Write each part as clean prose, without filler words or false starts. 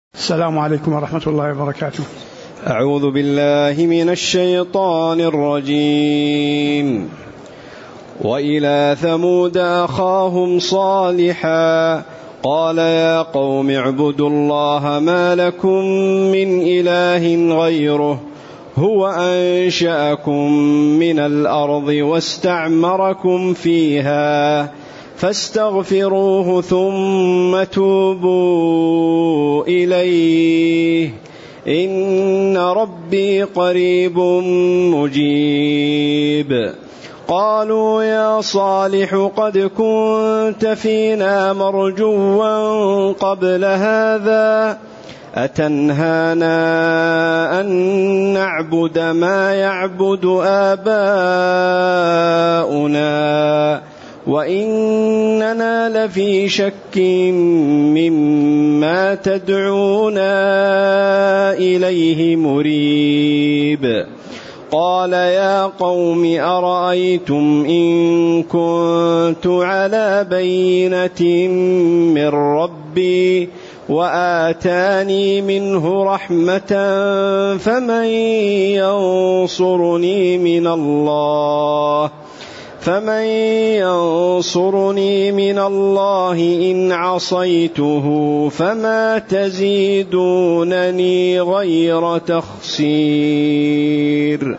السلام عليكم ورحمة الله وبركاته. أعوذ بالله من الشيطان الرجيم. وإلى ثمود أخاهم صالحا قال يا قوم اعبدوا الله ما لكم من إله غيره هو أنشأكم من الأرض واستعمركم فيها فاستغفروه ثم توبوا إليه إن ربي قريب مجيب. قالوا يا صالح قد كنت فينا مرجوا قبل هذا أتنهانا أن نعبد ما يعبد آباؤنا وإننا لفي شك مما تدعونا إليه مريب. قال يا قوم أرأيتم إن كنت على بينة من ربي وآتاني منه رحمة فمن ينصرني من الله إن عصيته فما تزيدونني غير تخسير.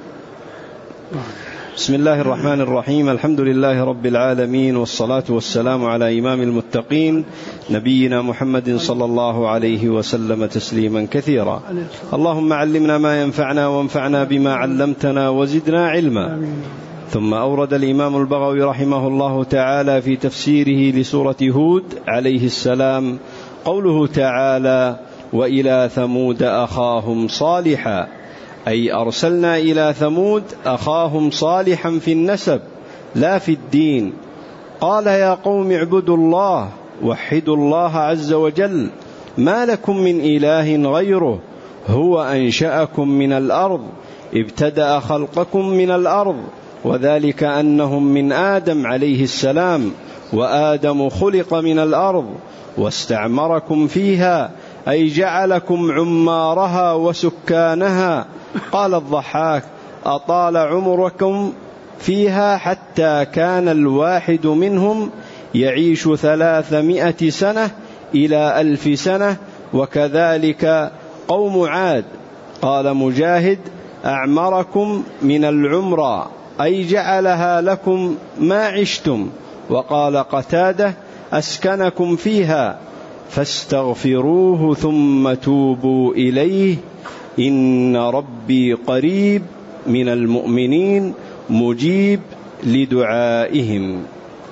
بسم الله الرحمن الرحيم. الحمد لله رب العالمين، والصلاة والسلام على إمام المتقين نبينا محمد صلى الله عليه وسلم تسليما كثيرا. اللهم علمنا ما ينفعنا وانفعنا بما علمتنا وزدنا علما. ثم أورد الإمام البغوي رحمه الله تعالى في تفسيره لسورة هود عليه السلام قوله تعالى وإلى ثمود أخاهم صالحا، أي أرسلنا إلى ثمود أخاهم صالحا في النسب لا في الدين. قال يا قوم اعبدوا الله وحدوا الله عز وجل ما لكم من إله غيره هو أنشأكم من الأرض ابتدأ خلقكم من الأرض، وذلك أنهم من آدم عليه السلام، وآدم خلق من الأرض واستعمركم فيها أي جعلكم عمارها وسكانها. قال الضحاك أطال عمركم فيها حتى كان الواحد منهم يعيش 300 سنة إلى 1000 سنة، وكذلك قوم عاد. قال مجاهد أعمركم من العمر أي جعلها لكم ما عشتم. وقال قتادة أسكنكم فيها فاستغفروه ثم توبوا إليه إن ربي قريب من المؤمنين مجيب لدعائهم.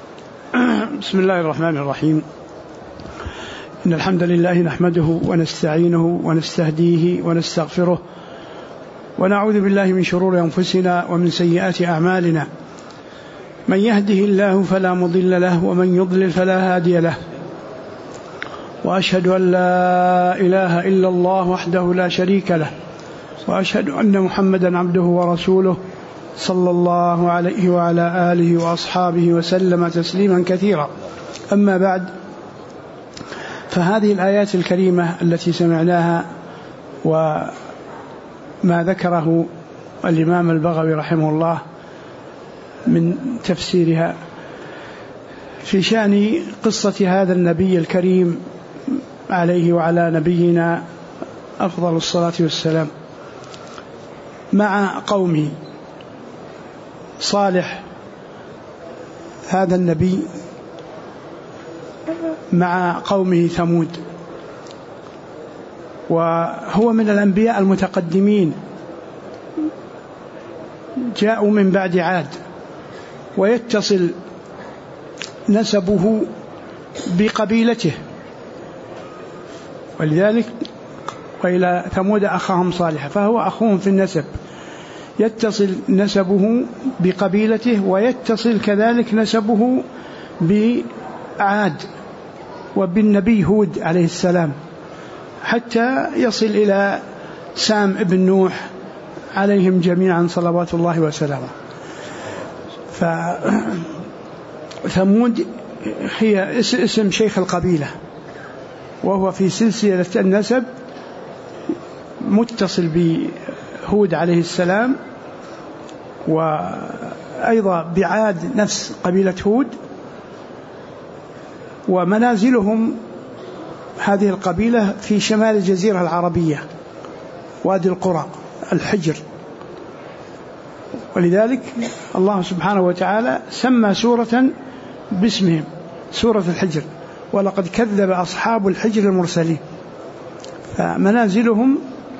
بسم الله الرحمن الرحيم. إن الحمد لله نحمده ونستعينه ونستهديه ونستغفره ونعوذ بالله من شرور أنفسنا ومن سيئات أعمالنا. من يهده الله فلا مضل له ومن يضلل فلا هادي له، وأشهد أن لا إله إلا الله وحده لا شريك له، وأشهد أن محمدا عبده ورسوله صلى الله عليه وعلى آله وأصحابه وسلم تسليما كثيرا. أما بعد، فهذه الآيات الكريمة التي سمعناها وما ذكره الإمام البغوي رحمه الله من تفسيرها في شأن قصة هذا النبي الكريم عليه وعلى نبينا أفضل الصلاة والسلام مع قومه. صالح هذا النبي مع قومه ثمود، وهو من الأنبياء المتقدمين جاءوا من بعد عاد، ويتصل نسبه بقبيلته، ولذلك وإلى ثمود أخاهم صالحا، فهو أخوهم في النسب، يتصل نسبه بقبيلته ويتصل كذلك نسبه بعاد وبالنبي هود عليه السلام، حتى يصل إلى سام ابن نوح عليهم جميعا صلوات الله وسلامه. فثمود هي اسم شيخ القبيلة، وهو في سلسلة النسب متصل بهود عليه السلام، وأيضا بعاد نفس قبيلة هود، ومنازلهم هذه القبيلة في شمال الجزيرة العربية، وادي القرى، الحجر. ولذلك الله سبحانه وتعالى سمى سورة باسمهم، سورة الحجر، ولقد كذب أصحاب الحجر المرسلين. فمنازلهم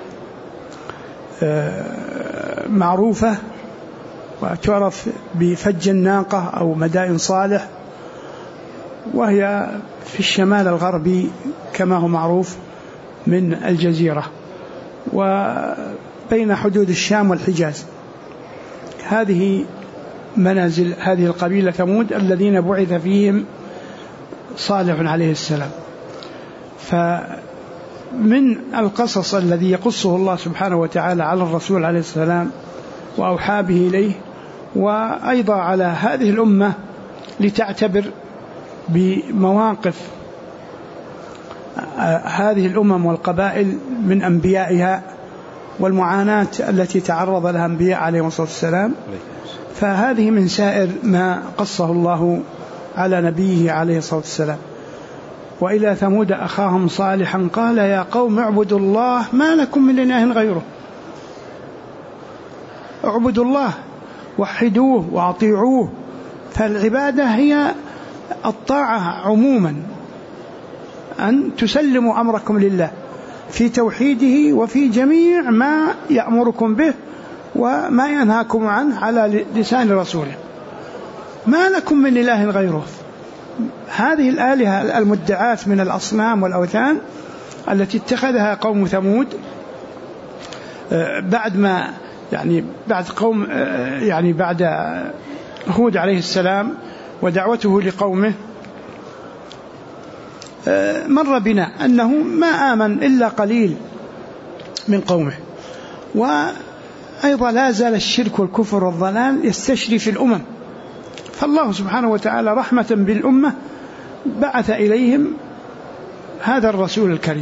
معروفة وتعرف بفج الناقة أو مدائن صالح، وهي في الشمال الغربي كما هو معروف من الجزيرة، وبين حدود الشام والحجاز. هذه منازل هذه القبيلة ثمود الذين بعث فيهم صالح عليه السلام. فمن القصص الذي يقصه الله سبحانه وتعالى على الرسول عليه السلام وأوحى به إليه، وأيضا على هذه الأمة لتعتبر بمواقف هذه الأمم والقبائل من أنبيائها والمعاناة التي تعرض لها الأنبياء عليهم الصلاة والسلام. فهذه من سائر ما قصه الله على نبيه عليه الصلاة والسلام. وإلى ثمود أخاهم صالحا قال يا قوم اعبدوا الله ما لكم من إله غيره. اعبدوا الله، وحدوه وأطيعوه. فالعبادة هي الطاعة عموما، أن تسلموا أمركم لله في توحيده وفي جميع ما يأمركم به وما ينهاكم عنه على لسان رسوله. ما لكم من إله غيره. هذه الآلهة المدعاة من الأصنام والأوثان التي اتخذها قوم ثمود بعد ما بعد هود عليه السلام ودعوته لقومه، مر بنا أنه ما آمن إلا قليل من قومه. وأيضا لا زال الشرك والكفر والضلال يستشري في الأمم. فالله سبحانه وتعالى رحمة بالأمة بعث إليهم هذا الرسول الكريم.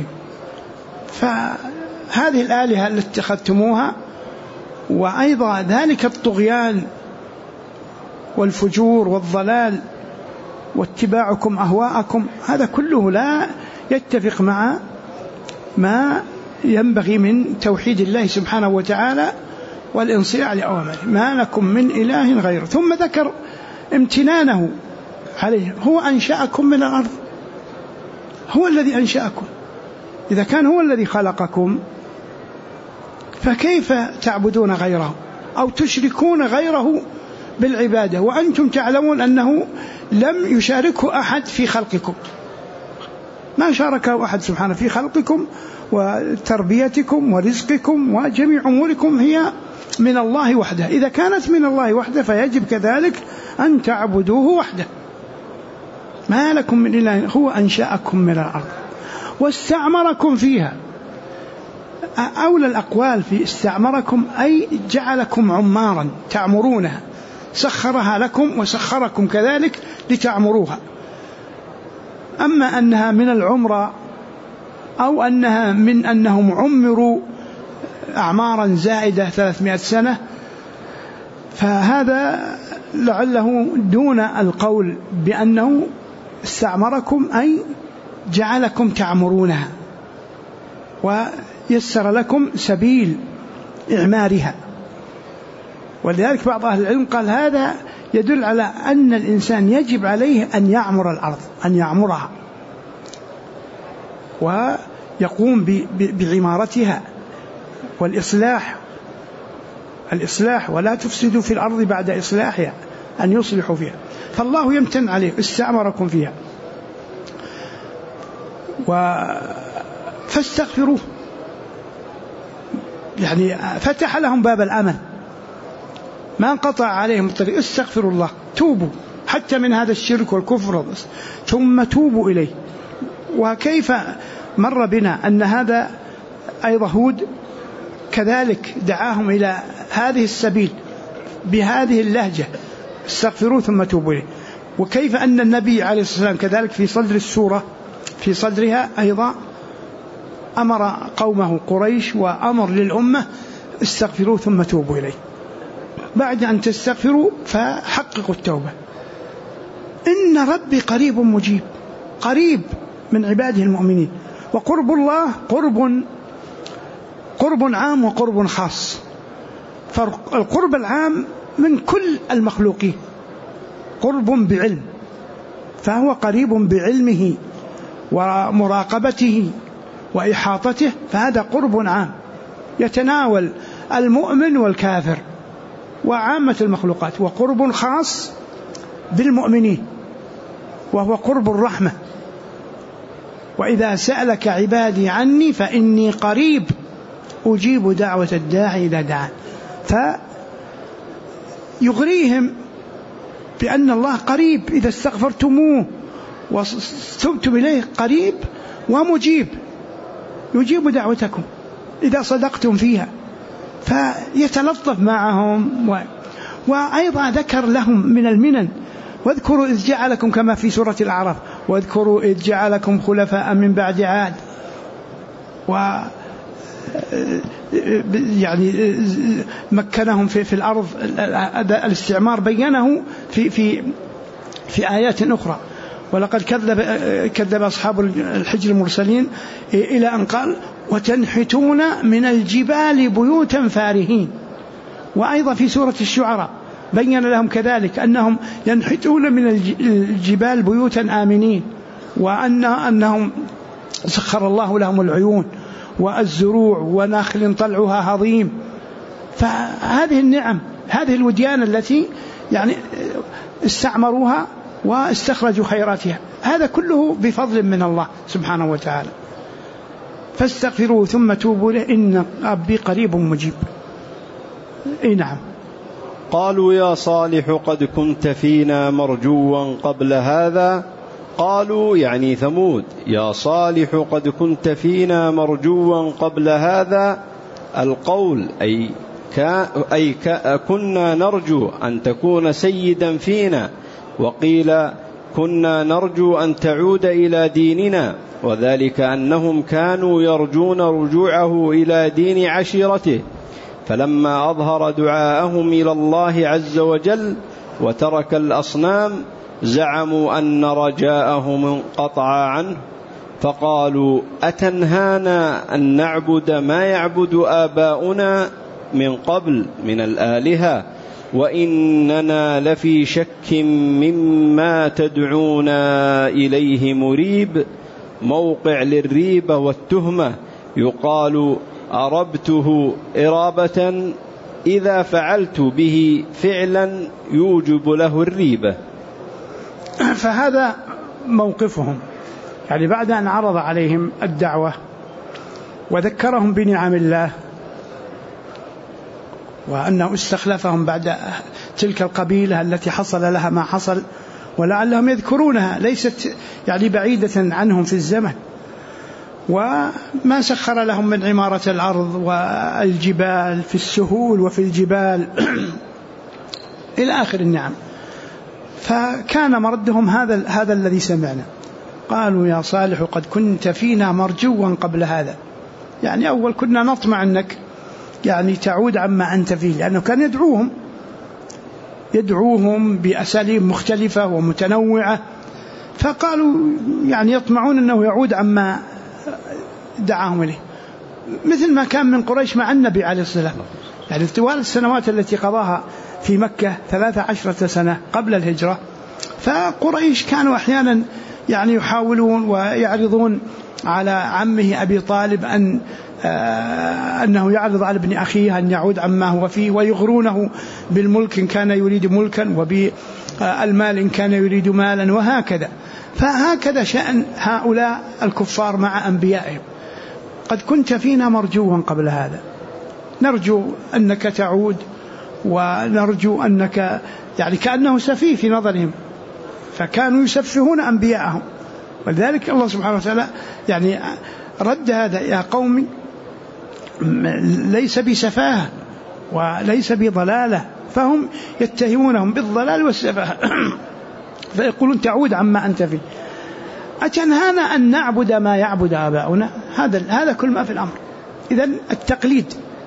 فهذه الآلهة التي اتخذتموها، وأيضا ذلك الطغيان والفجور والضلال واتباعكم أهواءكم، هذا كله لا يتفق مع ما ينبغي من توحيد الله سبحانه وتعالى والانصياع لأوامره. ما لكم من إله غيره. ثم ذكر امتنانه عليه. هو أنشأكم من الأرض، هو الذي أنشأكم. إذا كان هو الذي خلقكم فكيف تعبدون غيره أو تشركون غيره بالعبادة وأنتم تعلمون أنه لم يشاركه أحد في خلقكم؟ ما شاركه أحد سبحانه في خلقكم وتربيتكم ورزقكم وجميع أموركم هي من الله وحده. إذا كانت من الله وحده فيجب كذلك أن تعبدوه وحده. ما لكم من إله. هو أنشأكم من الأرض واستعمركم فيها. أولى الأقوال في استعمركم أي جعلكم عمارا تعمرونها، سخرها لكم وسخركم كذلك لتعمروها. أما أنها من العمرة أو أنها من أنهم عمروا أعمارا زائدة 300 سنة فهذا لعله دون القول بأنه استعمركم أي جعلكم تعمرونها ويسر لكم سبيل إعمارها. ولذلك بعض أهل العلم قال هذا يدل على أن الإنسان يجب عليه أن يعمر الأرض، أن يعمرها ويقوم بعمارتها والإصلاح ولا تفسدوا في الأرض بعد إصلاحها، أن يصلحوا فيها. فالله يمتن عليه استعمركم فيها. فاستغفروه، يعني فتح لهم باب الأمل، ما انقطع عليهم الطريق. استغفروا الله، توبوا حتى من هذا الشرك والكفر ثم توبوا إليه. وكيف مر بنا أن هذا أيضا هود كذلك دعاهم إلى هذه السبيل بهذه اللهجة، استغفروا ثم توبوا إليه. وكيف أن النبي عليه الصلاة والسلام كذلك في صدر السورة في صدرها أيضا أمر قومه قريش وأمر للأمة استغفروا ثم توبوا إليه. بعد أن تستغفروا فحققوا التوبة. إن ربي قريب مجيب، قريب من عباده المؤمنين. وقرب الله قرب عام وقرب خاص. فالقرب العام من كل المخلوقين، قرب بعلم، فهو قريب بعلمه ومراقبته وإحاطته، فهذا قرب عام يتناول المؤمن والكافر وعامة المخلوقات. وقرب خاص بالمؤمنين وهو قرب الرحمة. وإذا سألك عبادي عني فإني قريب أجيب دعوة الداعي إذا دعان. فيغريهم بأن الله قريب إذا استغفرتموه وتبتم إليه، قريب ومجيب، يجيب دعوتكم إذا صدقتم فيها. فيتلطف معهم. وأيضا ذكر لهم من المنن: واذكروا إذ جعلكم، كما في سورة الأعراف، واذكروا إذ جعلكم خلفاء من بعد عاد، يعني مكنهم في الأرض. الاستعمار بينه في آيات أخرى. ولقد كذب أصحاب الحجر المرسلين إلى أن قال: وتنحتون من الجبال بيوتا فارهين. وأيضا في سورة الشعراء بين لهم كذلك أنهم ينحتون من الجبال بيوتا آمنين، وأنهم سخر الله لهم العيون والزروع ونخل طلعها هضيم. فهذه النعم، هذه الوديان التي يعني استعمروها واستخرجوا خيراتها، هذا كله بفضل من الله سبحانه وتعالى. فاستغفروا ثم توبوا له إن ربي قريب مجيب. نعم. قالوا: يا صالح قد كنت فينا مرجوا قبل هذا. قالوا يعني ثمود: يا صالح قد كنت فينا مرجوا قبل هذا. القول أي كنا نرجو أن تكون سيدا فينا، وقيل كنا نرجو أن تعود إلى ديننا، وذلك أنهم كانوا يرجون رجوعه إلى دين عشيرته، فلما أظهر دعاءهم إلى الله عز وجل وترك الأصنام زعموا أن رجاءهم انقطع عنه، فقالوا: أتنهانا أن نعبد ما يعبد آباؤنا من قبل من الآلهة، وإننا لفي شك مما تدعونا إليه مريب. موقع للريبة والتهمة، يقال أربته إرابة إذا فعلت به فعلا يوجب له الريبة. فهذا موقفهم، يعني بعد أن عرض عليهم الدعوة وذكرهم بنعم الله وأنه استخلفهم بعد تلك القبيلة التي حصل لها ما حصل، ولعلهم يذكرونها ليست يعني بعيدة عنهم في الزمن، وما سخر لهم من عمارة الأرض والجبال في السهول وفي الجبال إلى آخر النعم. فكان مردهم هذا الذي سمعنا. قالوا: يا صالح قد كنت فينا مرجوا قبل هذا، يعني أول كنا نطمع أنك يعني تعود عما أنت فيه، لأنه كان يدعوهم بأساليب مختلفة ومتنوعة، فقالوا يعني يطمعون أنه يعود عما دعاهم إليه، مثل ما كان من قريش مع النبي عليه الصلاة والسلام. يعني طوال السنوات التي قضاها في مكة 13 سنة قبل الهجرة، فقريش كانوا أحيانا يعني يحاولون ويعرضون على عمه أبي طالب أنه يعرض على ابن أخيه أن يعود عما هو فيه، ويغرونه بالملك إن كان يريد ملكا، وبالمال إن كان يريد مالا، وهكذا. فهكذا شأن هؤلاء الكفار مع أنبيائهم. قد كنت فينا مرجوا قبل هذا، نرجو أنك تعود، ونرجو أنك يعني كأنه سفيه في نظرهم، فكانوا يسفهون أنبياءهم. ولذلك الله سبحانه وتعالى يعني رد هذا: يا قوم ليس بسفاهة وليس بضلالة، فهم يتهمونهم بالضلال والسفاهة فيقولون تعود عما أنت فيه. أتنهانا أن نعبد ما يعبد آباؤنا؟ هذا كل ما في الأمر. إذن التقليد،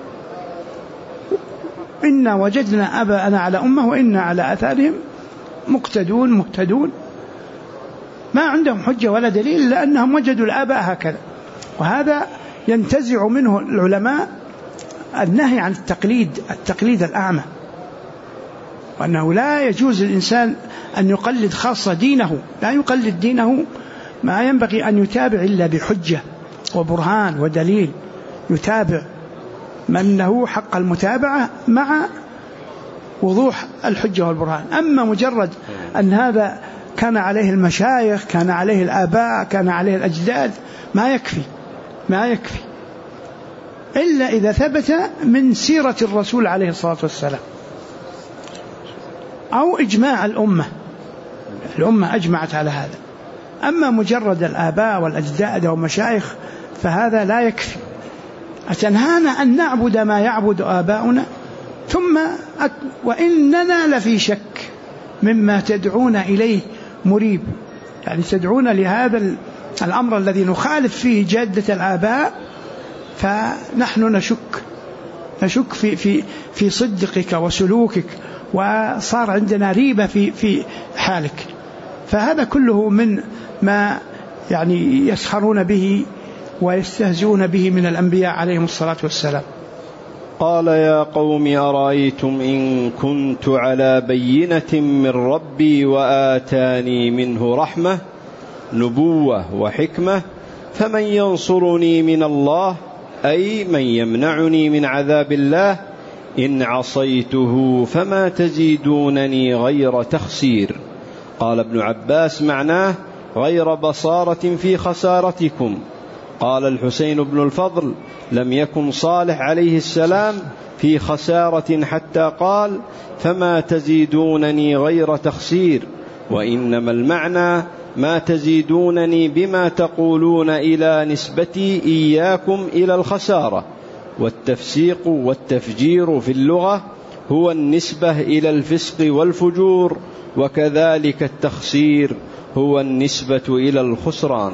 إنا وجدنا آباءنا على أمة وإنا على آثارهم مقتدون مهتدون، ما عندهم حجة ولا دليل لأنهم وجدوا الآباء هكذا. وهذا ينتزع منه العلماء النهي عن التقليد الأعمى، وأنه لا يجوز للإنسان أن يقلد خاصة دينه، لا يقلد دينه، ما ينبغي أن يتابع إلا بحجة وبرهان ودليل، يتابع من له حق المتابعة مع وضوح الحجة والبرهان. أما مجرد أن هذا كان عليه المشايخ، كان عليه الآباء، كان عليه الأجداد، ما يكفي إلا إذا ثبت من سيرة الرسول عليه الصلاة والسلام أو إجماع الأمة أجمعت على هذا. أما مجرد الآباء والأجداد والمشايخ فهذا لا يكفي. أتنهانا أن نعبد ما يعبد آباؤنا ثم وإننا لفي شك مما تدعون إليه مريب، يعني تدعون لهذا الأمر الذي نخالف فيه جادة الآباء، فنحن نشك في صدقك وسلوكك، وصار عندنا ريبة في حالك. فهذا كله من ما يعني يسخرون به ويستهزئون به من الأنبياء عليهم الصلاة والسلام. قال يا قوم أرأيتم إن كنت على بينة من ربي وآتاني منه رحمة نبوة وحكمة فمن ينصرني من الله، أي من يمنعني من عذاب الله إن عصيته فما تزيدونني غير تخسير. قال ابن عباس معناه غير بصارة في خسارتكم. قال الحسين بن الفضل لم يكن صالح عليه السلام في خسارة حتى قال فما تزيدونني غير تخسير، وإنما المعنى ما تزيدونني بما تقولون إلى نسبتي إياكم إلى الخسارة. والتفسيق والتفجير في اللغة هو النسبة إلى الفسق والفجور، وكذلك التخسير هو النسبة إلى الخسران.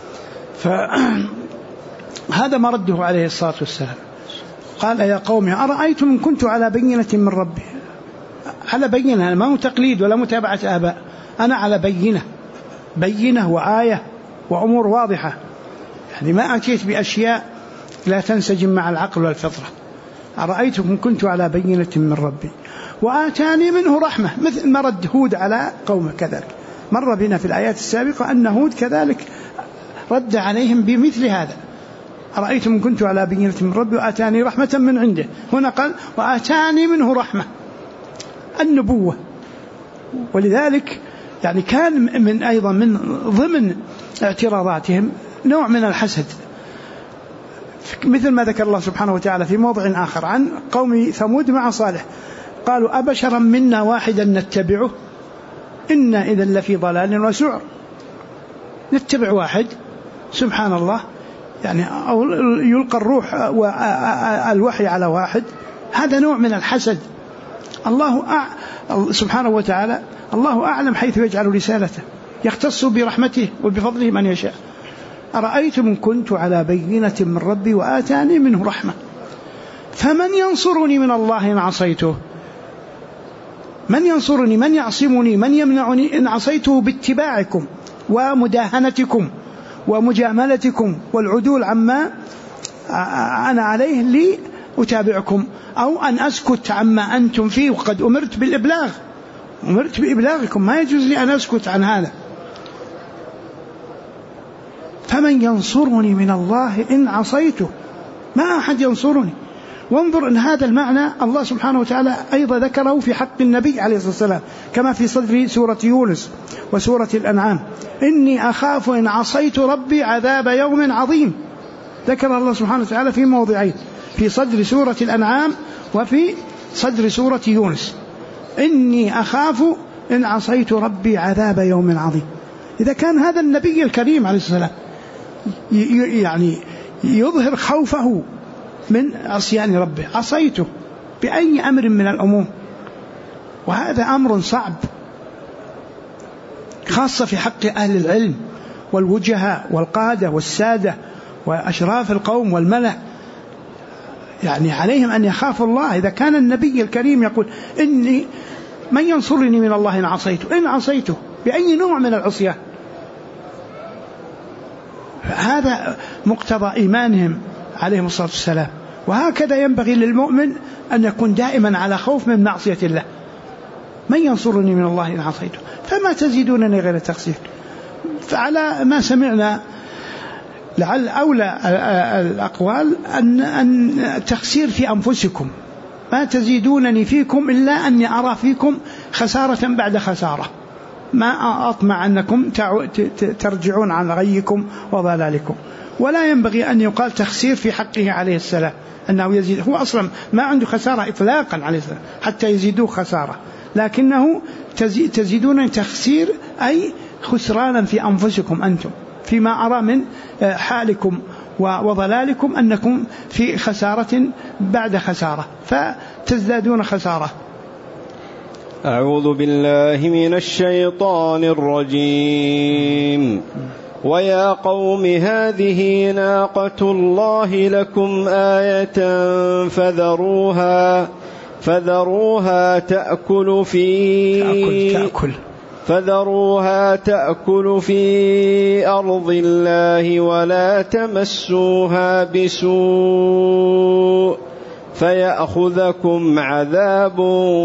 فهذا ما رده عليه الصلاة والسلام. قال يا قوم أرأيتم إن كنت على بينة من ربي، على بينة، ما هو تقليد ولا متابعة آباء، أنا على بينة وآية وأمور واضحة، يعني ما أتيت بأشياء لا تنسجم مع العقل والفطرة. أرأيتم إن كنت على بينة من ربي وآتاني منه رحمة، مثل ما رد هود على قومه كذلك. مر بنا في الآيات السابقة أن هود كذلك رد عليهم بمثل هذا. أرأيتم إن كنت على بينة من ربي وآتاني رحمة من عنده، هنا قال وآتاني منه رحمة، النبوة. ولذلك يعني كان من أيضا من ضمن اعتراضاتهم نوع من الحسد، مثل ما ذكر الله سبحانه وتعالى في موضع آخر عن قوم ثمود مع صالح، قالوا أبشرا منا واحدا نتبعه إنا إذا لفي ضلال وسعر. نتبع واحد، سبحان الله، يعني أو يلقى الروح والوحي على واحد، هذا نوع من الحسد. سبحانه وتعالى الله أعلم حيث يجعل رسالته، يختص برحمته وبفضله من يشاء. أرأيتم إن كنت على بينة من ربي وآتاني منه رحمة فمن ينصرني من الله إن عصيته؟ من ينصرني؟ من يعصمني؟ من يمنعني إن عصيته باتباعكم ومداهنتكم ومجاملتكم والعدول عما أنا عليه لي أتابعكم، أو أن أسكت عما أنتم فيه وقد أمرت بالإبلاغ، أمرت بإبلاغكم، ما يجوز لي أن أسكت عن هذا. فمن ينصرني من الله إن عصيته؟ ما أحد ينصرني. وانظر أن هذا المعنى الله سبحانه وتعالى أيضا ذكره في حق النبي عليه الصلاة والسلام، كما في صدر سورة يونس وسورة الأنعام، إني أخاف إن عصيت ربي عذاب يوم عظيم. ذكر الله سبحانه وتعالى في موضعين، في صدر سورة الأنعام وفي صدر سورة يونس، إني أخاف إن عصيت ربي عذاب يوم عظيم. إذا كان هذا النبي الكريم عليه الصلاة والسلام يعني يظهر خوفه من عصيان ربه، عصيته بأي أمر من الأمور، وهذا أمر صعب خاصة في حق أهل العلم والوجهاء والقادة والسادة وأشراف القوم والملأ، يعني عليهم أن يخافوا الله. إذا كان النبي الكريم يقول إني من ينصرني من الله إن عصيته بأي نوع من العصيان، هذا مقتضى إيمانهم عليهم الصلاة والسلام. وهكذا ينبغي للمؤمن أن يكون دائما على خوف من معصية الله. من ينصرني من الله إن عصيته، فما تزيدونني غير تقصير. فعلى ما سمعنا لعل أولى الأقوال أن التقصير في أنفسكم، ما تزيدونني فيكم إلا أني أرى فيكم خسارة بعد خسارة، ما أطمع أنكم ترجعون عن غيكم وضلالكم. ولا ينبغي أن يقال تخسير في حقه عليه السلام أنه يزيد، هو أصلا ما عنده خسارة إطلاقا عليه السلام حتى يزيدوه خسارة، لكنه تزيدون تخسير أي خسرانا في أنفسكم أنتم، فيما أرى من حالكم وضلالكم أنكم في خسارة بعد خسارة فتزدادون خسارة. أعوذ بالله من الشيطان الرجيم. ويا قوم هذه ناقة الله لكم آية فذروها تأكل في أرض الله ولا تمسوها بسوء فيأخذكم عذاب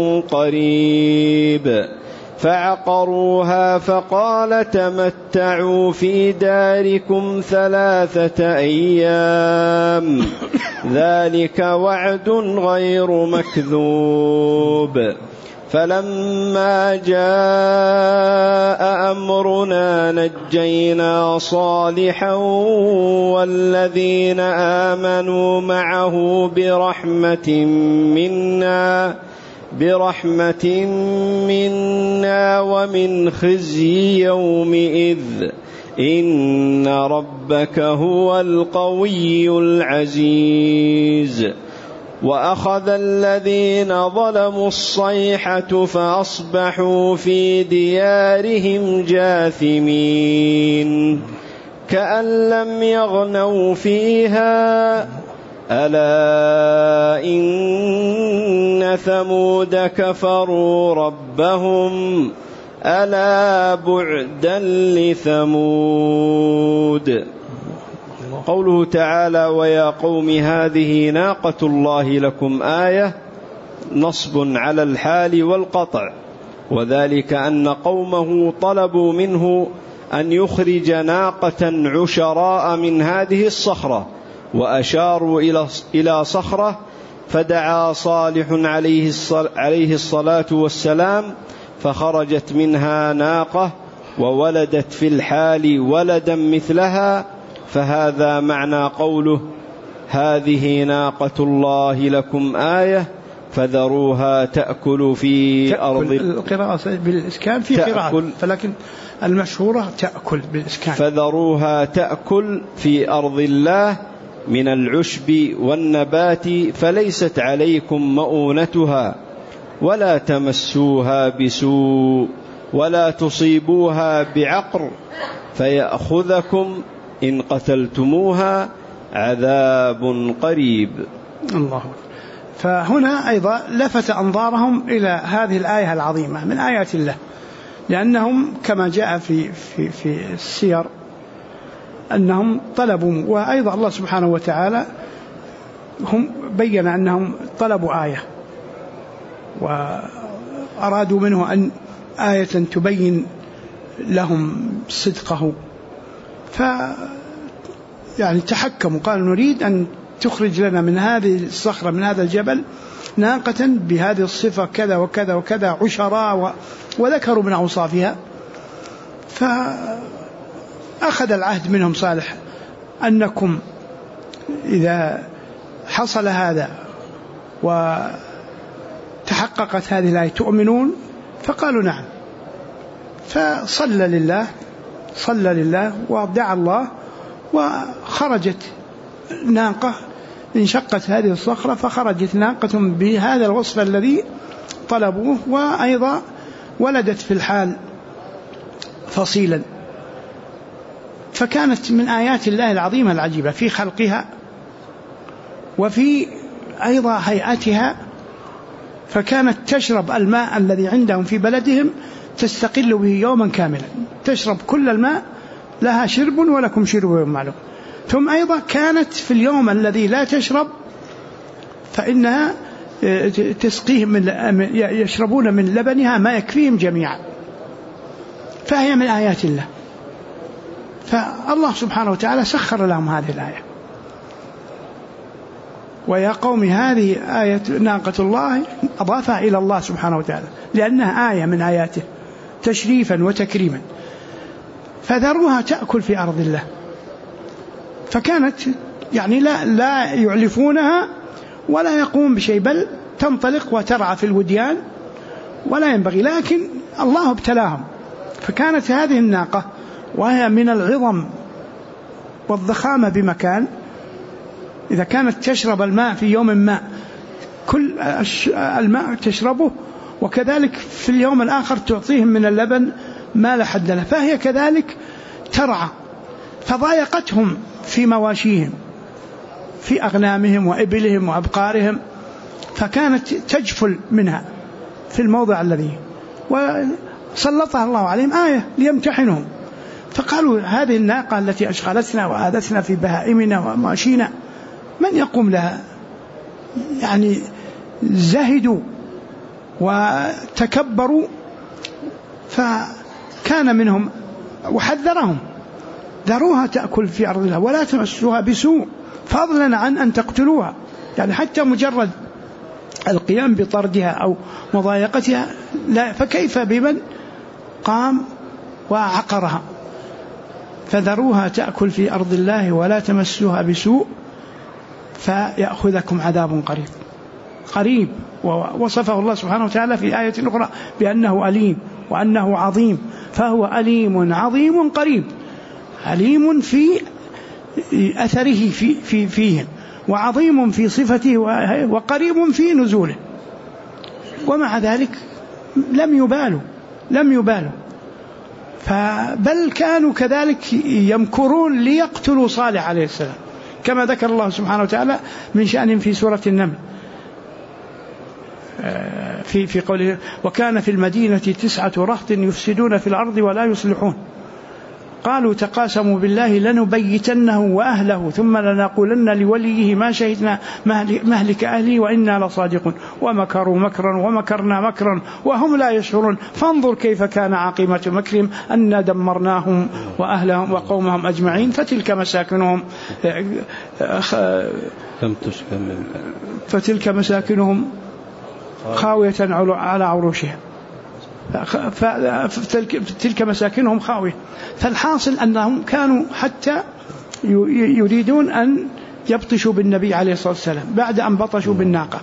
قريب. فعقروها فقال تمتعوا في داركم 3 أيام ذلك وعد غير مكذوب. فلما جاء أمرنا نجينا صالحا والذين آمنوا معه برحمة منا ومن خزي يومئذ إن ربك هو القوي العزيز. وأخذ الذين ظلموا الصيحة فأصبحوا في ديارهم جاثمين كأن لم يغنوا فيها ألا إن ثمود كفروا ربهم ألا بعدا لثمود. قوله تعالى ويا قوم هذه ناقة الله لكم آية نصب على الحال والقطع، وذلك أن قومه طلبوا منه أن يخرج ناقة عشراء من هذه الصخرة، وأشاروا إلى صخرة، فدعا صالح عليه الصلاة والسلام فخرجت منها ناقة وولدت في الحال ولدا مثلها، فهذا معنى قوله هذه ناقة الله لكم آية فذروها تأكل في أرض. القراءة بالإسكان في قراءة، فلكن المشهورة تأكل بالإسكان. فذروها تأكل في أرض الله من العشب والنبات فليست عليكم مؤونتها ولا تمسوها بسوء ولا تصيبوها بعقر فيأخذكم إن قتلتموها عذاب قريب. الله. فهنا أيضا لفت أنظارهم إلى هذه الآية العظيمة من آيات الله، لأنهم كما جاء في السير أنهم طلبوا، وأيضا الله سبحانه وتعالى هم بين أنهم طلبوا آية وأرادوا منه أن آية تبين لهم صدقه، يعني تحكموا قالوا نريد أن تخرج لنا من هذه الصخرة من هذا الجبل ناقة بهذه الصفة كذا وكذا وكذا عشراء، وذكروا من أوصافها. فأخذ العهد منهم صالح أنكم إذا حصل هذا وتحققت هذه الآية تؤمنون، فقالوا نعم. فصلى لله ودعا الله، وخرجت ناقة، انشقت هذه الصخرة فخرجت ناقة بهذا الوصف الذي طلبوه، وأيضا ولدت في الحال فصيلا. فكانت من آيات الله العظيمة العجيبة في خلقها وفي أيضا هيئتها. فكانت تشرب الماء الذي عندهم في بلدهم تستقل به يوما كاملا، تشرب كل الماء، لها شرب ولكم شرب يوم معلوم. ثم أيضا كانت في اليوم الذي لا تشرب فإنها تسقيهم يشربون من لبنها ما يكفيهم جميعا، فهي من آيات الله. فالله سبحانه وتعالى سخر لهم هذه الآية. ويا قوم هذه آية ناقة الله أضافها إلى الله سبحانه وتعالى لأنها آية من آياته تشريفا وتكريما، فذروها تأكل في أرض الله. فكانت يعني لا يعلفونها ولا يقوم بشيء، بل تنطلق وترعى في الوديان ولا ينبغي، لكن الله ابتلاهم. فكانت هذه الناقة وهي من العظم والضخامة بمكان، إذا كانت تشرب الماء في يوم ما كل الماء تشربه، وكذلك في اليوم الآخر تعطيهم من اللبن ما لا حد له، فهي كذلك ترعى. فضايقتهم في مواشيهم، في أغنامهم وإبلهم وأبقارهم، فكانت تجفل منها في الموضع الذي، وسلطها الله عليهم آية ليمتحنهم. فقالوا هذه الناقة التي أشغلتنا وآذتنا في بهائمنا وماشينا من يقوم لها؟ يعني زهدوا وتكبروا. فكان منهم وحذرهم: ذروها تأكل في أرض الله ولا تمسوها بسوء، فضلا عن أن تقتلوها. يعني حتى مجرد القيام بطردها أو مضايقتها لا، فكيف بمن قام وعقرها؟ فذروها تأكل في أرض الله ولا تمسوها بسوء فيأخذكم عذاب قريب. ووصفه الله سبحانه وتعالى في آية أخرى بأنه أليم وأنه عظيم، فهو أليم عظيم قريب، أليم في أثره فيهم، وعظيم في صفته، وقريب في نزوله. ومع ذلك لم يبالوا بل كانوا كذلك يمكرون ليقتلوا صالح عليه السلام، كما ذكر الله سبحانه وتعالى من شأنهم في سورة النمل في قوله: وكان في المدينة 9 رهط يفسدون في الأرض ولا يصلحون قالوا تقاسموا بالله لنبيتنه وأهله ثم لنقولن لوليه ما شهدنا مهلك أهله وإنا لصادقون ومكروا مكرا ومكرنا مكرا وهم لا يشعرون فانظر كيف كان عاقبة مكرهم أنا دمرناهم وأهلهم وقومهم أجمعين فتلك مساكنهم خاوية على عروشها فتلك مساكنهم خاوية. فالحاصل أنهم كانوا حتى يريدون أن يبطشوا بالنبي عليه الصلاة والسلام بعد أن بطشوا بالناقة.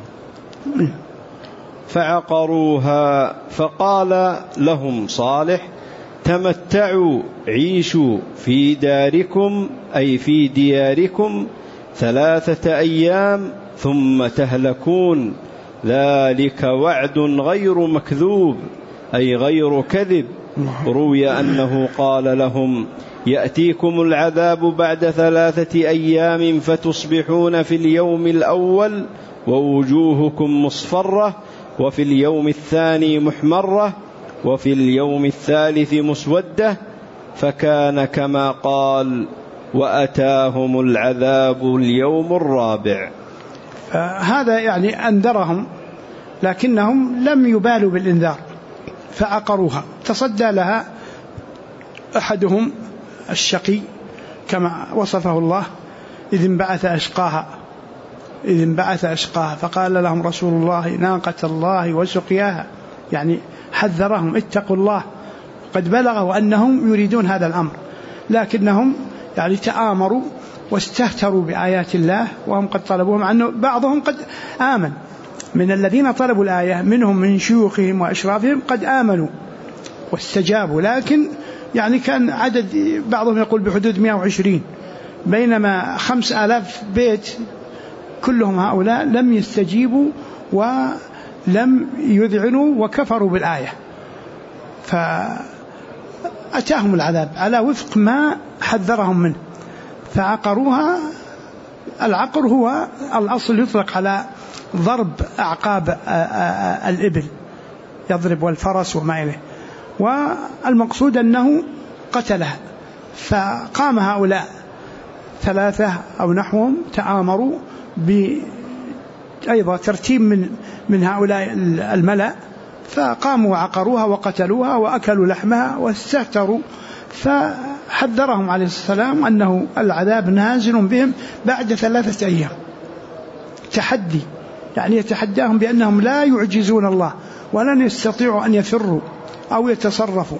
فعقروها فقال لهم صالح: تمتعوا عيشوا في داركم أي في دياركم 3 أيام ثم تهلكون ذلك وعد غير مكذوب أي غير كذب. روي أنه قال لهم: يأتيكم العذاب بعد 3 أيام فتصبحون في اليوم الأول ووجوهكم مصفرة وفي اليوم الثاني محمرة وفي اليوم الثالث مسودة فكان كما قال وأتاهم العذاب اليوم الرابع. هذا يعني أنذرهم لكنهم لم يبالوا بالإنذار فعقروها. تصدى لها أحدهم الشقي كما وصفه الله إذ انبعث أشقاها فقال لهم رسول الله ناقة الله وسقياها، يعني حذرهم اتقوا الله. قد بلغوا أنهم يريدون هذا الأمر لكنهم يعني تآمروا واستهتروا بآيات الله وهم قد طلبوا، مع أنه بعضهم قد آمن من الذين طلبوا الآية منهم من شيوخهم وأشرافهم قد آمنوا واستجابوا، لكن يعني كان عدد بعضهم يقول بحدود 120 بينما 5000 بيت كلهم هؤلاء لم يستجيبوا ولم يذعنوا وكفروا بالآية. فأتاهم العذاب على وفق ما حذرهم منه فعقروها. العقر هو الأصل يطلق على ضرب أعقاب الإبل، يضرب والفرس وما إليه، والمقصود أنه قتلها. فقام هؤلاء 3 أو نحوهم تآمروا أيضا ترتيب من هؤلاء الملأ، فقاموا وعقروها وقتلوها وأكلوا لحمها واستهتروا. فحذرهم عليه السلام أنه العذاب نازل بهم بعد 3 أيام. تحدي، يعني يتحداهم بأنهم لا يعجزون الله ولن يستطيعوا أن يفروا أو يتصرفوا.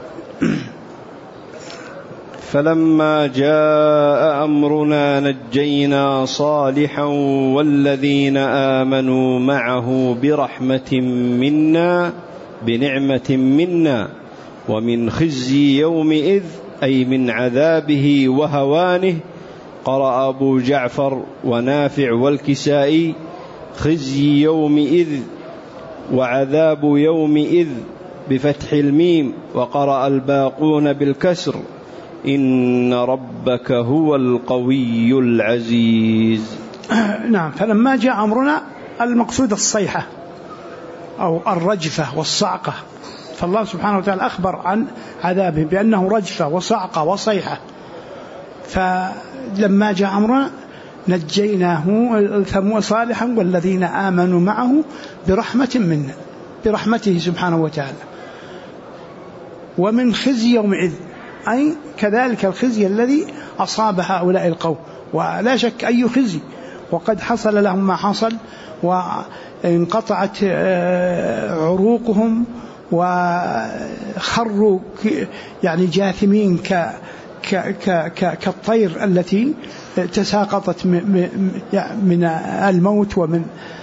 فلما جاء أمرنا نجينا صالحا والذين آمنوا معه برحمة منا بنعمة منا ومن خزي يومئذ أي من عذابه وهوانه. قرأ أبو جعفر ونافع والكسائي خزي يومئذ وعذاب يومئذ بفتح الميم، وقرأ الباقون بالكسر إن ربك هو القوي العزيز. نعم. فلما جاء أمرنا المقصود الصيحة أو الرجفة والصعقة، فالله سبحانه وتعالى أخبر عن عذابه بأنه رجفة وصعقة وصيحة. فلما جاء أمرنا نجيناه صالحا والذين آمنوا معه برحمة منا، برحمته سبحانه وتعالى. ومن خزي يومئذ أي كذلك الخزي الذي أصاب هؤلاء القوم، ولا شك أي خزي، وقد حصل لهم ما حصل وانقطعت عروقهم وخروا يعني جاثمين كالطير التي تساقطت من الموت ومن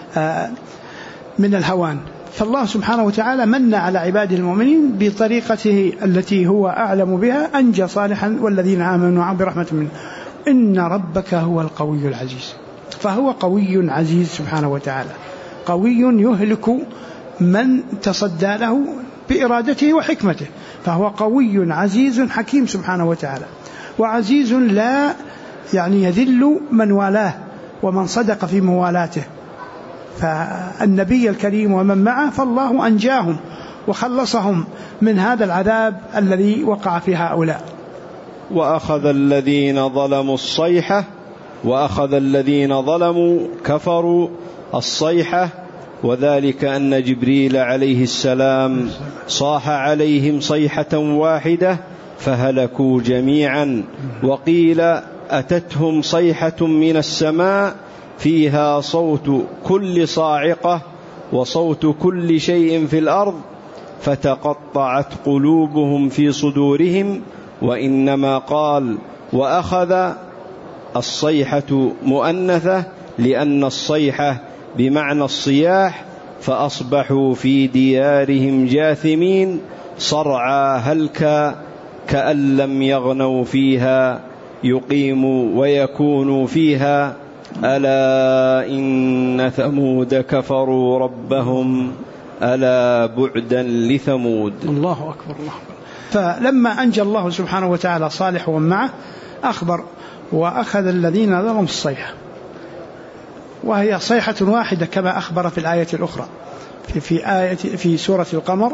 الهوان. فالله سبحانه وتعالى من على عباده المؤمنين بطريقته التي هو أعلم بها، أنجى صالحا والذين آمنوا برحمة منه. إن ربك هو القوي العزيز، فهو قوي عزيز سبحانه وتعالى، قوي يهلك من تصدى له بإرادته وحكمته، فهو قوي عزيز حكيم سبحانه وتعالى. وعزيز لا يعني يذل من والاه ومن صدق في موالاته. فالنبي الكريم ومن معه فالله أنجاهم وخلصهم من هذا العذاب الذي وقع في هؤلاء. وأخذ الذين ظلموا الصيحة، وأخذ الذين ظلموا كفروا الصيحة، وذلك أن جبريل عليه السلام صاح عليهم صيحة واحدة فهلكوا جميعا. وقيل أتتهم صيحة من السماء فيها صوت كل صاعقة وصوت كل شيء في الأرض فتقطعت قلوبهم في صدورهم. وإنما قال وأخذ الصيحة مؤنثة لأن الصيحة بمعنى الصياح، فأصبحوا في ديارهم جاثمين صرعى هلكا كأن لم يغنوا فيها يقيموا ويكونوا فيها. ألا إن ثمود كفروا ربهم ألا بعدا لثمود. الله أكبر الله أكبر. فلما أنجى الله سبحانه وتعالى صالح ومن معه أخبر وأخذ الذين ظلموا الصيحة، وهي صيحة واحدة كما أخبر في الآية الأخرى في سورة القمر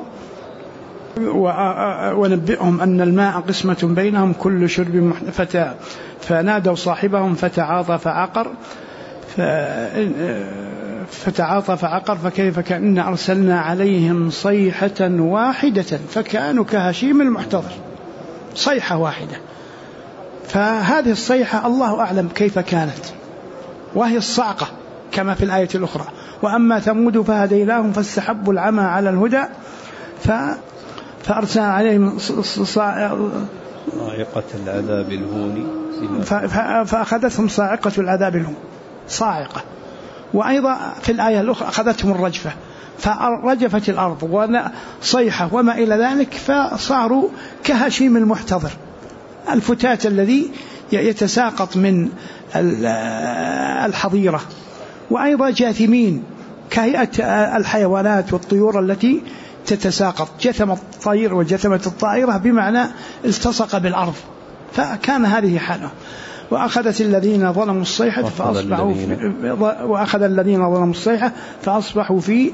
ونبئهم أن الماء قسمة بينهم كل شرب فنادوا صاحبهم فتعاطى فعقر فكيف كأن أرسلنا عليهم صيحة واحدة فكانوا كهشيم المحتضر. صيحة واحدة. فهذه الصيحة الله أعلم كيف كانت، وهي الصعقة كما في الآية الأخرى. وأما ثمود فهديناهم فاستحبوا العمى على الهدى فأرسلنا عليهم صاعقة العذاب الهون فأخذتهم صاعقة العذاب الهون صاعقة. وأيضا في الآية الأخرى أخذتهم الرجفة فرجفت الأرض وصيحة وما إلى ذلك فصاروا كهشيم المحتضر، الفتات الذي يتساقط من الحظيرة. وأيضا جاثمين كهيئة الحيوانات والطيور التي تتساقط، جثم الطير وجثمة الطائرة بمعنى التصق بالأرض، فكان هذه حاله. وأخذت الذين ظلموا الصيحة فأصبحوا وأخذ الذين ظلموا الصيحة فأصبحوا في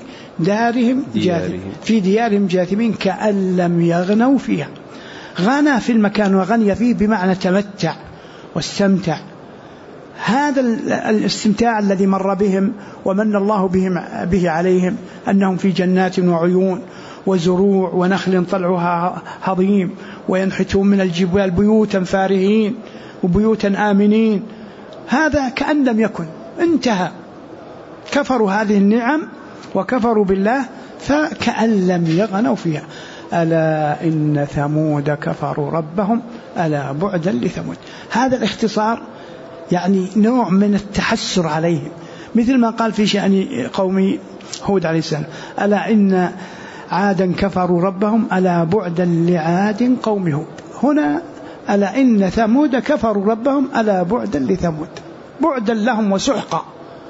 ديارهم جاثمين كأن لم يغنوا فيها. غنى في المكان وغني فيه بمعنى تمتع واستمتع. هذا الاستمتاع الذي مر بهم ومن الله به عليهم أنهم في جنات وعيون وزروع ونخل طلعها هضيم وينحتون من الجبال بيوتا فارهين وبيوتا آمنين، هذا كأن لم يكن، انتهى. كفروا هذه النعم وكفروا بالله فكأن لم يغنوا فيها. ألا إن ثمود كفروا ربهم ألا بعدا لثمود. هذا الاختصار يعني نوع من التحسر عليهم، مثل ما قال في شأن قوم هود عليه السلام: ألا إن عادا كفروا ربهم ألا بعدا لعاد قوم هود. هنا ألا إن ثمود كفروا ربهم ألا بعدا لثمود، بعدا لهم وسحقا.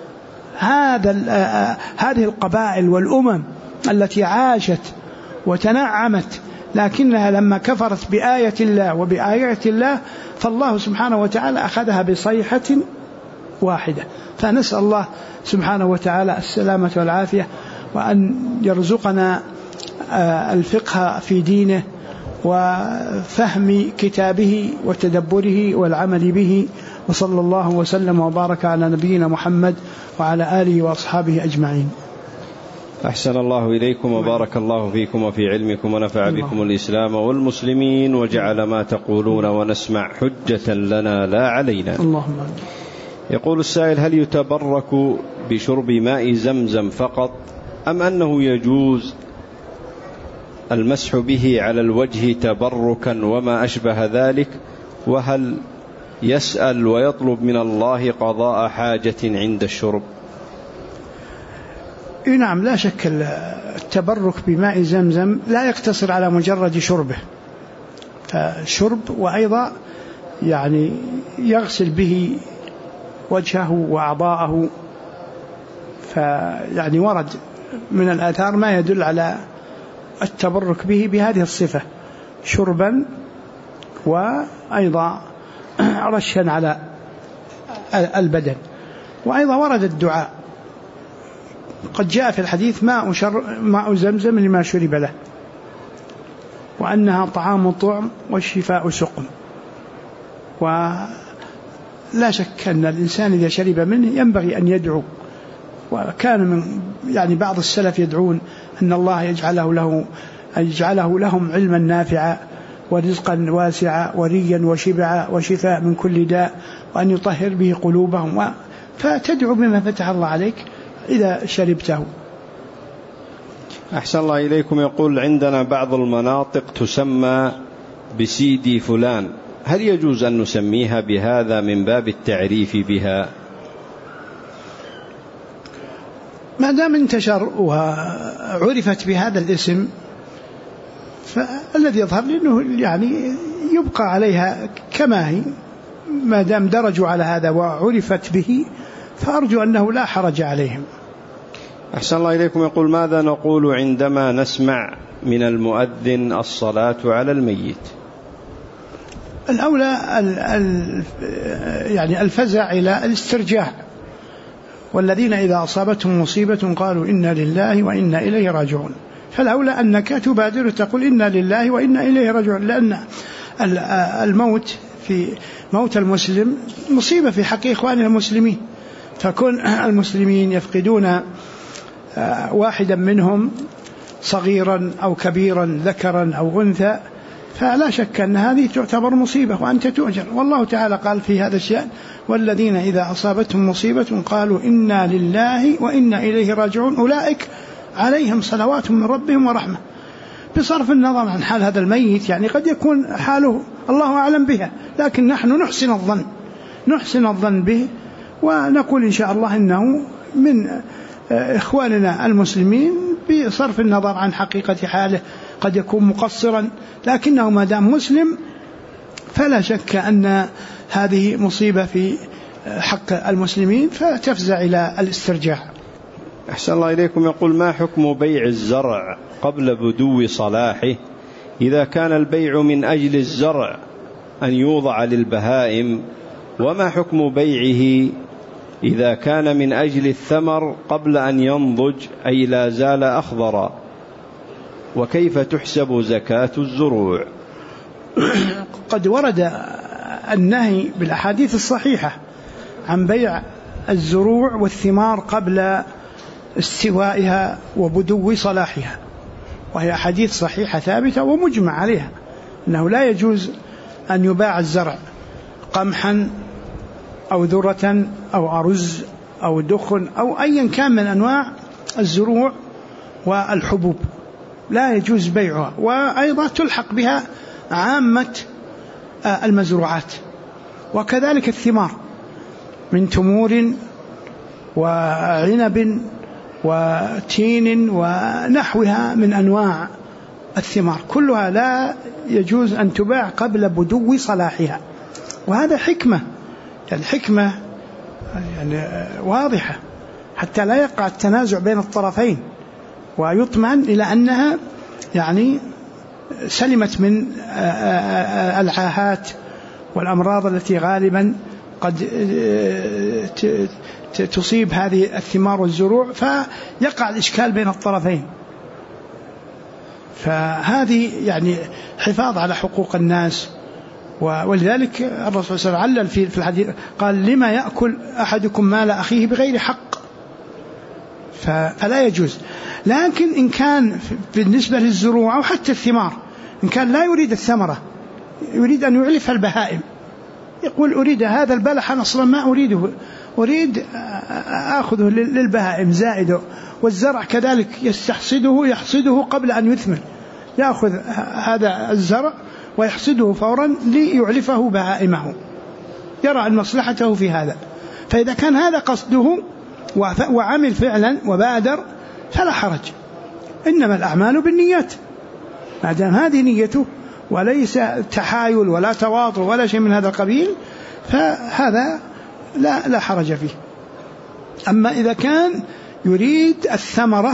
هذه القبائل والأمم التي عاشت وتنعمت لكنها لما كفرت بآية الله وبآيات الله فالله سبحانه وتعالى أخذها بصيحة واحدة. فنسأل الله سبحانه وتعالى السلامة والعافية، وأن يرزقنا الفقه في دينه وفهم كتابه وتدبره والعمل به. وصلى الله وسلم وبارك على نبينا محمد وعلى آله وأصحابه أجمعين. أحسن الله إليكم وبارك الله فيكم وفي علمكم ونفع بكم الإسلام والمسلمين، وجعل ما تقولون ونسمع حجة لنا لا علينا. اللهم. يقول السائل: هل يتبرك بشرب ماء زمزم فقط أم أنه يجوز المسح به على الوجه تبركا وما أشبه ذلك؟ وهل يسأل ويطلب من الله قضاء حاجة عند الشرب؟ نعم، لا شك التبرك بماء زمزم لا يقتصر على مجرد شربه، فشرب وأيضا يعني يغسل به وجهه وأعضاءه. فيعني ورد من الآثار ما يدل على التبرك به بهذه الصفة، شربا وأيضا رشا على البدن. وأيضا ورد الدعاء، قد جاء في الحديث ماء زمزم لما شرب له، وأنها طعام طعم والشفاء سقم. ولا شك أن الإنسان إذا شرب منه ينبغي أن يدعو، وكان من يعني بعض السلف يدعون أن الله يجعله لهم علما نافعا ورزقا واسعا وريا وشبعا وشفاء من كل داء، وأن يطهر به قلوبهم. فتدعو بما فتح الله عليك إذا شربته. أحسن الله إليكم. يقول: عندنا بعض المناطق تسمى بسيدي فلان، هل يجوز أن نسميها بهذا من باب التعريف بها؟ ما دام انتشر وعرفت بهذا الاسم فالذي يظهر أنه يعني يبقى عليها كما هي، ما دام درجوا على هذا وعرفت به فأرجو أنه لا حرج عليهم. أحسن الله إليكم. يقول: ماذا نقول عندما نسمع من المؤذن الصلاة على الميت؟ الأولى يعني الفزع إلى الاسترجاع، والذين إذا أصابتهم مصيبة قالوا إنا لله وإنا إليه راجعون. فالأولى أنك تبادر تقول إنا لله وإنا إليه راجعون، لأن موت المسلم مصيبة في حق إخواننا المسلمين، فكون المسلمين يفقدون واحدا منهم صغيرا أو كبيرا ذكرا أو أنثى فلا شك أن هذه تعتبر مصيبة وأنت تؤجر. والله تعالى قال في هذا الشأن: والذين إذا أصابتهم مصيبة قالوا إنا لله وإنا إليه راجعون أولئك عليهم صلوات من ربهم ورحمة. بصرف النظر عن حال هذا الميت، يعني قد يكون حاله الله أعلم بها، لكن نحن نحسن الظن به، ونقول إن شاء الله إنه من إخواننا المسلمين بصرف النظر عن حقيقة حاله، قد يكون مقصرا، لكنه ما دام مسلم فلا شك أن هذه مصيبة في حق المسلمين فتفزع إلى الاسترجاع. أحسن الله إليكم. يقول: ما حكم بيع الزرع قبل بدو صلاحه إذا كان البيع من أجل الزرع أن يوضع للبهائم، وما حكم بيعه إذا كان من أجل الثمر قبل أن ينضج أي لا زال أخضرا، وكيف تحسب زكاة الزروع؟ قد ورد النهي بالأحاديث الصحيحة عن بيع الزروع والثمار قبل استوائها وبدو صلاحها، وهي أحاديث صحيحة ثابتة ومجمع عليها أنه لا يجوز أن يباع الزرع قمحا أو ذرة أو أرز أو دخن أو أيا كان من أنواع الزروع والحبوب، لا يجوز بيعها. وأيضا تلحق بها عامة المزروعات، وكذلك الثمار من تمور وعنب وتين ونحوها من أنواع الثمار، كلها لا يجوز أن تباع قبل بدو صلاحها. وهذا حكمة، يعني الحكمة يعني واضحة حتى لا يقع التنازع بين الطرفين، ويطمئن إلى أنها يعني سلمت من العاهات والأمراض التي غالبا قد تصيب هذه الثمار والزروع، فيقع الإشكال بين الطرفين. فهذه يعني حفاظ على حقوق الناس. ولذلك الرسول صلى الله عليه وسلم علل في الحديث قال: لما يأكل أحدكم مال أخيه بغير حق، فلا يجوز. لكن إن كان بالنسبة للزروع أو حتى الثمار إن كان لا يريد الثمرة، يريد أن يعلفها البهائم، يقول: أريد هذا البلح أنا أصلا ما أريده، أريد أخذه للبهائم زائده. والزرع كذلك يحصده قبل أن يثمر، يأخذ هذا الزرع ويحصده فورا ليعلفه بهائمه، يرى أن مصلحته في هذا. فإذا كان هذا قصده وعمل فعلا وبادر فلا حرج، إنما الأعمال بالنيات، ما دام هذه نيته وليس تحايل ولا تواطؤ ولا شيء من هذا القبيل فهذا لا حرج فيه. أما إذا كان يريد الثمرة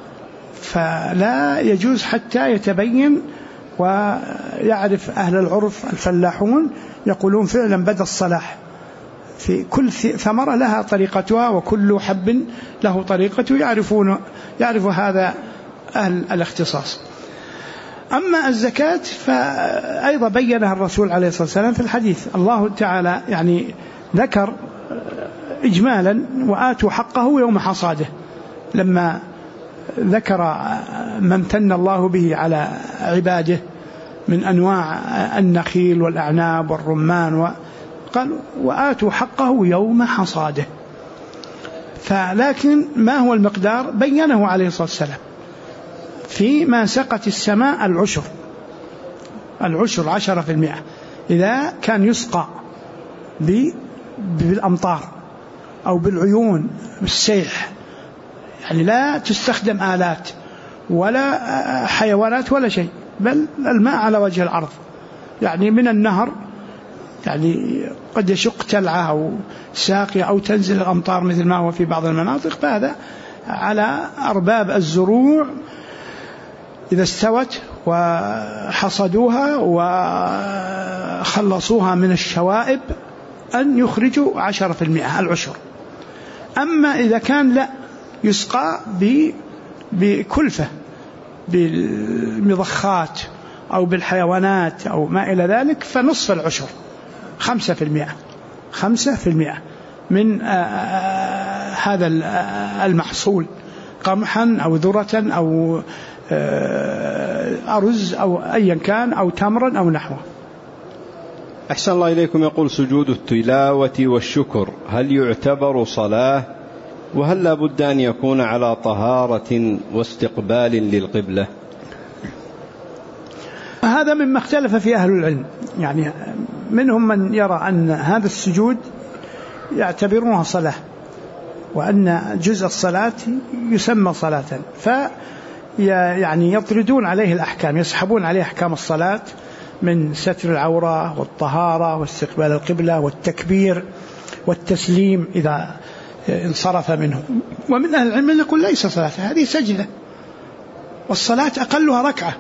فلا يجوز حتى يتبين ويعرف أهل العرف الفلاحون يقولون فعلا بدا الصلاح، في كل ثمرة لها طريقتها وكل حب له طريقته، يعرف هذا أهل الاختصاص. أما الزكاة فأيضا بينها الرسول عليه الصلاة والسلام في الحديث. الله تعالى يعني ذكر إجمالا: وآتوا حقه يوم حصاده، لما ذكر ما امتن الله به على عباده من أنواع النخيل والأعناب والرمان، قال: وآتوا حقه يوم حصاده. فلكن ما هو المقدار بينه عليه الصلاة والسلام. فيما سقت السماء العشر 10%، إذا كان يسقى بالأمطار أو بالعيون بالسيح، يعني لا تستخدم آلات ولا حيوانات ولا شيء، بل الماء على وجه الأرض، يعني من النهر، يعني قد يشق تلعة أو ساقية أو تنزل الأمطار مثل ما هو في بعض المناطق، فهذا على أرباب الزروع إذا استوت وحصدوها وخلصوها من الشوائب أن يخرجوا 10% العشر. أما إذا كان لا يسقى بكلفة بالمضخات أو بالحيوانات أو ما إلى ذلك فنصف العشر 5% من هذا المحصول، قمحا أو ذرة أو أرز أو أيا كان أو تمرا أو نحوه. أحسن الله إليكم. يقول: سجود التلاوة والشكر هل يعتبر صلاة؟ وهل لا بد أن يكون على طهارة واستقبال للقبلة؟ هذا مما اختلف في أهل العلم، يعني منهم من يرى أن هذا السجود يعتبرونها صلاة، وأن جزء الصلاة يسمى صلاة، يعني يطردون عليه الأحكام، يسحبون عليه أحكام الصلاة من ستر العورة والطهارة واستقبال القبلة والتكبير والتسليم إذا انصرف منه. ومن أهل العلم يقول ليس صلاة، هذه سجدة، والصلاة أقلها ركعة.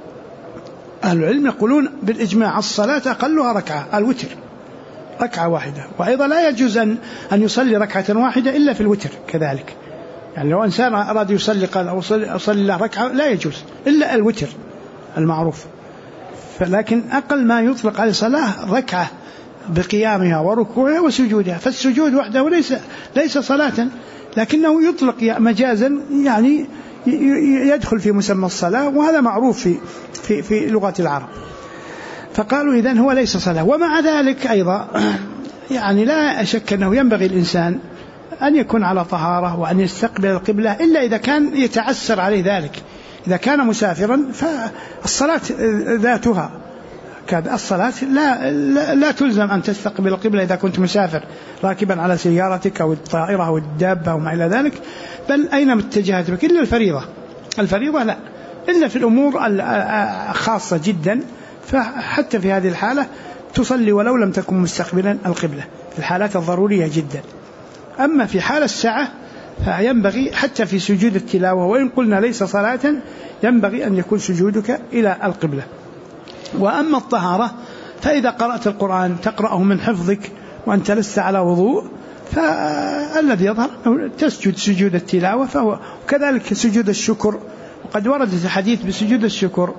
أهل العلم يقولون بالإجماع الصلاة أقلها ركعة، الوتر ركعة واحدة. وأيضا لا يجوز أن يصلي ركعة واحدة إلا في الوتر كذلك، يعني لو إنسان أراد يصلي قال أصلي له ركعة لا يجوز إلا الوتر المعروف. لكن أقل ما يطلق على صلاة ركعة بقيامها وركوعها وسجودها، فالسجود وحده ليس صلاة، لكنه يطلق مجازا، يعني يدخل في مسمى الصلاة، وهذا معروف في لغة العرب. فقالوا إذن هو ليس صلاة. ومع ذلك أيضا يعني لا شك أنه ينبغي الإنسان أن يكون على طهارة وأن يستقبل القبلة، إلا إذا كان يتعسر عليه ذلك. إذا كان مسافرا فالصلاة ذاتها الصلاة لا تلزم أن تستقبل القبلة إذا كنت مسافر راكبا على سيارتك أو الطائرة أو الدابة وما إلى ذلك، بل أينما اتجهت بك، إلا الفريضة لا، إلا في الأمور خاصة جدا، فحتى في هذه الحالة تصلي ولو لم تكن مستقبلا القبلة في الحالات الضرورية جدا. أما في حال السعة فينبغي حتى في سجود التلاوة، وإن قلنا ليس صلاة، ينبغي أن يكون سجودك إلى القبلة. وأما الطهارة فإذا قرأت القرآن تقرأه من حفظك وأنت لست على وضوء، فالذي يظهر تسجد سجود التلاوة، فهو كذلك سجود الشكر. وقد وردت الحديث بسجود الشكر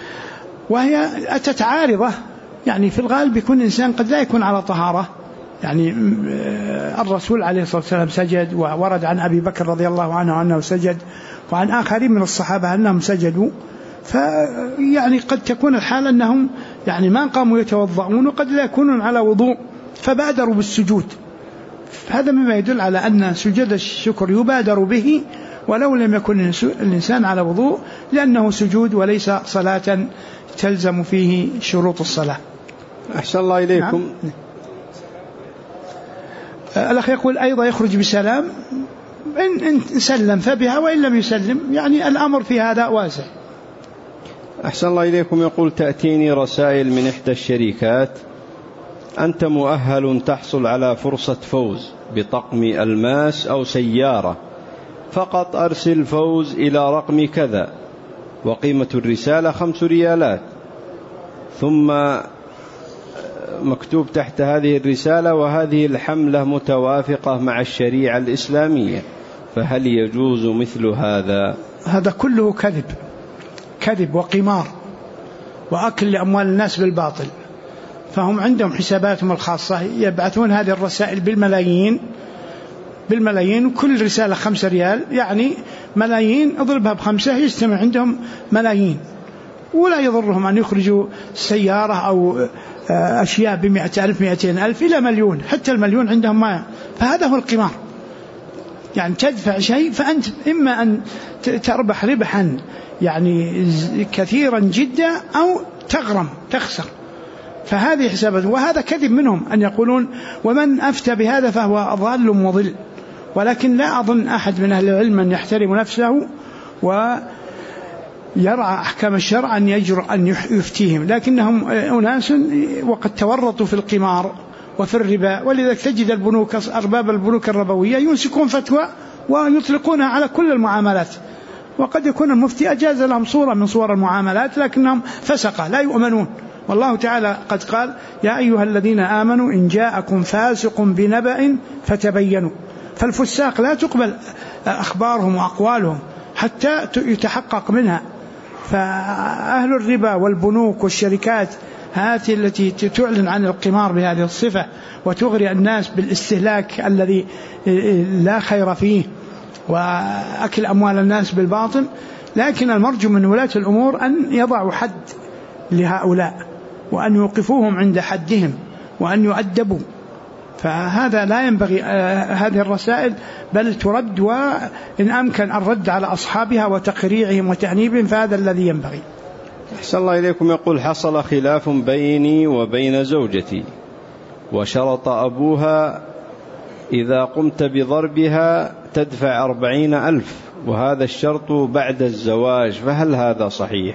وهي أتت عارضة، يعني في الغالب يكون إنسان قد لا يكون على طهارة، يعني الرسول عليه الصلاة والسلام سجد، وورد عن أبي بكر رضي الله عنه أنه سجد، وعن آخرين من الصحابة أنهم سجدوا. فيعني قد تكون الحالة أنهم يعني ما قاموا يتوضعون، وقد لا يكونون على وضوء فبادروا بالسجود. هذا مما يدل على أن سجود الشكر يبادر به ولو لم يكن الإنسان على وضوء، لأنه سجود وليس صلاة تلزم فيه شروط الصلاة. أحسن الله إليكم. نعم. الأخ يقول أيضا يخرج بسلام، إن سلم فبها وإن لم يسلم، يعني الأمر في هذا واسع. أحسن الله إليكم. يقول تأتيني رسائل من إحدى الشركات: أنت مؤهل تحصل على فرصة فوز بطقم ألماس أو سيارة، فقط أرسل فوز إلى رقم كذا، وقيمة الرسالة 5 ريالات. ثم مكتوب تحت هذه الرسالة: وهذه الحملة متوافقة مع الشريعة الإسلامية، فهل يجوز مثل هذا؟ هذا كله كذب وقمار وأكل لأموال الناس بالباطل. فهم عندهم حساباتهم الخاصة، يبعثون هذه الرسائل بالملايين، وكل رسالة 5 ريال، يعني ملايين اضربها ب5 يجتمع عندهم ملايين، ولا يضرهم أن يخرجوا سيارة أو أشياء ب100,000 200,000 إلى مليون، حتى المليون عندهم ما. فهذا هو القمار، يعني تدفع شيء فأنت إما أن تربح ربحا يعني كثيرا جدا أو تخسر. فهذه حسابات، وهذا كذب منهم أن يقولون ومن أفتى بهذا فهو ضال مضل. ولكن لا أظن أحد من أهل العلم من يحترم نفسه ويرعى أحكام الشرع أن يجرؤ أن يفتيهم، لكنهم أناس وقد تورطوا في القمار وفي الربا. ولذلك تجد البنوك، أرباب البنوك الربوية يمسكون فتوى ويطلقونها على كل المعاملات، وقد يكون المفتي أجاز لهم صورة من صور المعاملات، لكنهم فسقة لا يؤمنون. والله تعالى قد قال: يا أيها الذين آمنوا إن جاءكم فاسق بنبأ فتبينوا. فالفساق لا تقبل أخبارهم وأقوالهم حتى يتحقق منها. فأهل الربا والبنوك والشركات هذه التي تعلن عن القمار بهذه الصفة وتغري الناس بالاستهلاك الذي لا خير فيه وأكل أموال الناس بالباطل، لكن المرجو من ولاة الأمور أن يضعوا حد لهؤلاء وأن يوقفوهم عند حدهم وأن يؤدبوا. فهذا لا ينبغي هذه الرسائل، بل ترد، وإن أمكن الرد على أصحابها وتقريعهم وتأنيبهم، فهذا الذي ينبغي. أحسن الله إليكم. يقول: حصل خلاف بيني وبين زوجتي، وشرط أبوها إذا قمت بضربها تدفع 40,000، وهذا الشرط بعد الزواج، فهل هذا صحيح؟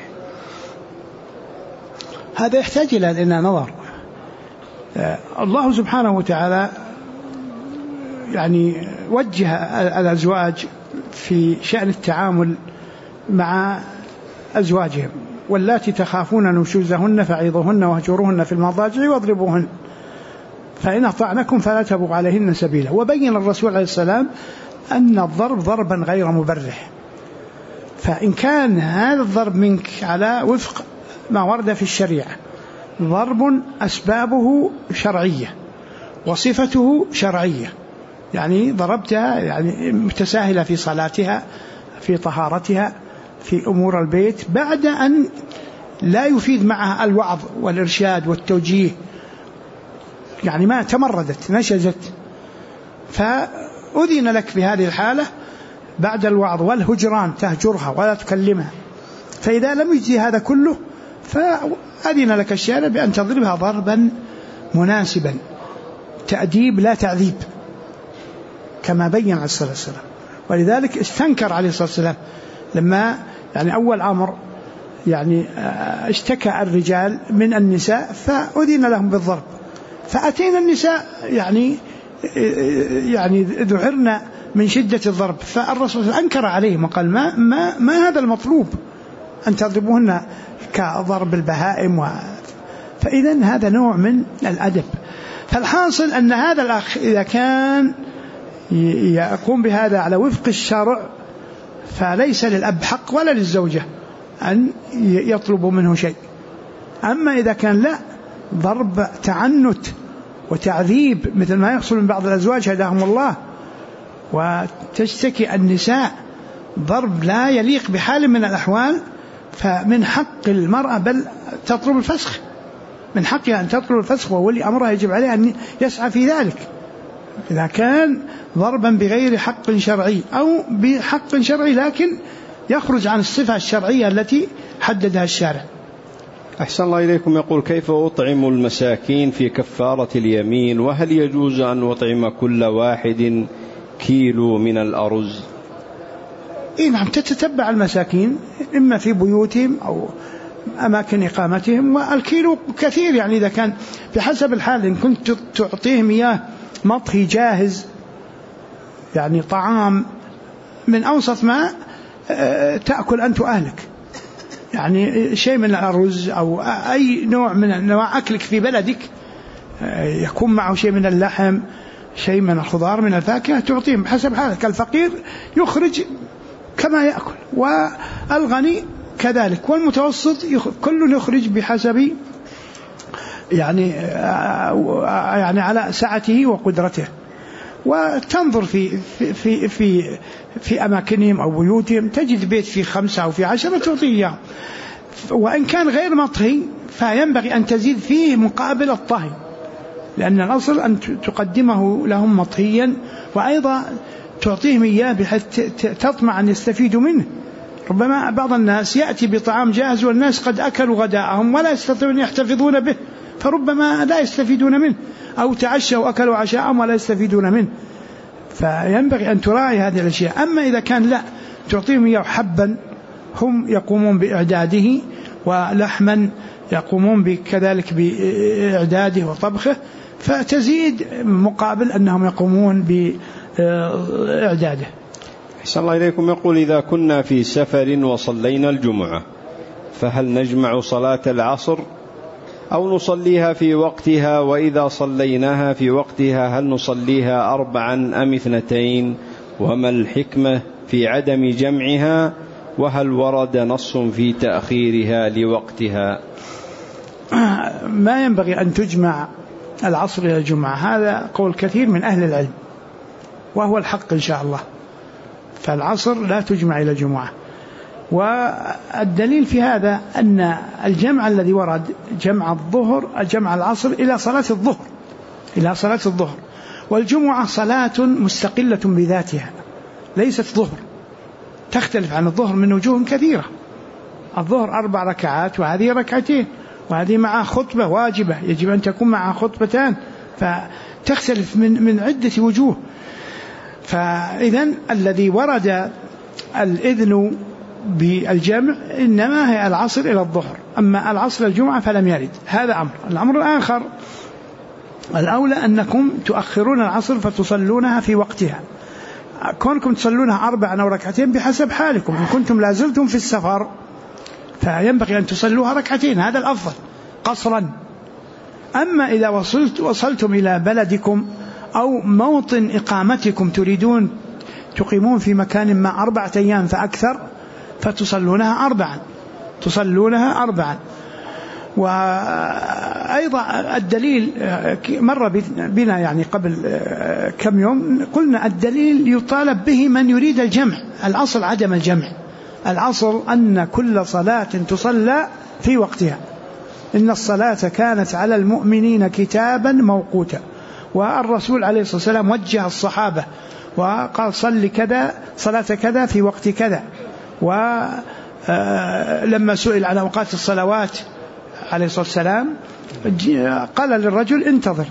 هذا يحتاج إلى نظر. الله سبحانه وتعالى يعني وجه الأزواج في شأن التعامل مع أزواجهم: واللاتي تخافون نشوزهن فعظوهن واهجروهن في المضاجع واضربوهن فإن أطعنكم فلا تبغوا عليهن سبيلا. وبين الرسول عليه السلام أن الضرب ضربا غير مبرح، فإن كان هذا الضرب منك على وفق ما ورد في الشريعة ضرب أسبابه شرعية وصفته شرعية، يعني ضربتها يعني متساهلة في صلاتها، في طهارتها، في أمور البيت، بعد أن لا يفيد معها الوعظ والإرشاد والتوجيه، يعني ما تمردت نشزت، فأذن لك في هذه الحالة بعد الوعظ والهجران تهجرها ولا تكلمها. فإذا لم يجزي هذا كله فأذن لك الشارع بأن تضربها ضربا مناسبا، تأديب لا تعذيب، كما بين عليه الصلاة والسلام. ولذلك استنكر عليه الصلاة والسلام لما يعني أول أمر يعني اشتكى الرجال من النساء فأذن لهم بالضرب، فأتينا النساء يعني ذعرنا من شدة الضرب، فالرسول أنكر عليهم وقال ما هذا المطلوب أن تضربوهن كضرب البهائم فإذن هذا نوع من الأدب. فالحاصل أن هذا الأخ إذا كان يقوم بهذا على وفق الشرع فليس للأب حق ولا للزوجة أن يطلبوا منه شيء. أما إذا كان لا، ضرب تعنت وتعذيب مثل ما يحصل من بعض الأزواج هداهم الله، وتشتكي النساء ضرب لا يليق بحال من الأحوال، فمن حق المرأة بل تطلب الفسخ، من حقها أن تطلب الفسخ، وولي أمرها يجب عليها أن يسعى في ذلك إذا كان ضربا بغير حق شرعي أو بحق شرعي لكن يخرج عن الصفة الشرعية التي حددها الشارع. أحسن الله إليكم. يقول: كيف أطعم المساكين في كفارة اليمين؟ وهل يجوز أن أطعم كل واحد كيلو من الأرز؟ نعم، تتتبع المساكين إما في بيوتهم أو أماكن إقامتهم، والكيلو كثير، يعني إذا كان بحسب الحال، إن كنت تعطيهم إياه مطهي جاهز يعني طعام من أوسط ما تأكل أنت وأهلك، يعني شيء من الأرز أو أي نوع من أنواع أكلك في بلدك يكون معه شيء من اللحم، شيء من الخضار، من الفاكهة، تعطيهم بحسب حالك. الفقير يخرج كما يأكل، والغني كذلك، والمتوسط كل يخرج بحسب يعني على سعته وقدرته. وتنظر في أماكنهم أو بيوتهم، تجد بيت فيه 5 أو فيه 10 تعطيه، وإن كان غير مطهي فينبغي أن تزيد فيه مقابل الطهي، لأن الأصل أن تقدمه لهم مطهيا، وأيضا تعطيهم إياه بحيث تطمع أن يستفيدوا منه. ربما بعض الناس يأتي بطعام جاهز والناس قد أكلوا غداءهم ولا يستطيعون يحتفظون به، فربما لا يستفيدون منه، أو تعشوا وأكلوا عشاءهم ولا يستفيدون منه، فينبغي أن تراعي هذه الأشياء. أما إذا كان لا، تعطيهم إياه حبا هم يقومون بإعداده، ولحما يقومون كذلك بإعداده وطبخه، فتزيد مقابل أنهم يقومون بإعداده. أحسن الله إليكم. يقول: إذا كنا في سفر وصلينا الجمعة فهل نجمع صلاة العصر أو نصليها في وقتها؟ وإذا صليناها في وقتها هل نصليها 4 أم 2؟ وما الحكمة في عدم جمعها؟ وهل ورد نص في تأخيرها لوقتها؟ ما ينبغي أن تجمع العصر إلى الجمعة، هذا قول كثير من أهل العلم وهو الحق إن شاء الله، فالعصر لا تجمع إلى الجمعة. والدليل في هذا أن الجمع الذي ورد جمع العصر إلى صلاة الظهر، والجمعة صلاة مستقلة بذاتها ليست ظهر، تختلف عن الظهر من وجوه كثيرة. الظهر 4 ركعات وهذه 2 وهذه معها خطبة واجبة يجب أن تكون معها خطبتان، فتختلف من عدة وجوه. فإذن الذي ورد الإذن بالجمع إنما هي العصر إلى الظهر، أما العصر الجمعة فلم يرد. هذا أمر. الأمر الآخر الأولى أنكم تؤخرون العصر فتصلونها في وقتها، كونكم تصلونها 4 أو ركعتين بحسب حالكم. إن كنتم لازلتم في السفر فينبغي أن تصلوها 2 هذا الأفضل قصرا. أما إذا وصلتم إلى بلدكم أو موطن إقامتكم تريدون تقيمون في مكان ما 4 أيام فأكثر فتصلونها 4. وأيضا الدليل مر بنا يعني قبل كم يوم، قلنا الدليل يطالب به من يريد الجمع. الأصل عدم الجمع، الأصل أن كل صلاة تصلى في وقتها. إن الصلاة كانت على المؤمنين كتابا موقوتا. والرسول عليه الصلاة والسلام وجه الصحابة وقال صل كذا صلاة كذا في وقت كذا. ولما سئل عن أوقات الصلوات عليه الصلاة والسلام قال للرجل انتظر،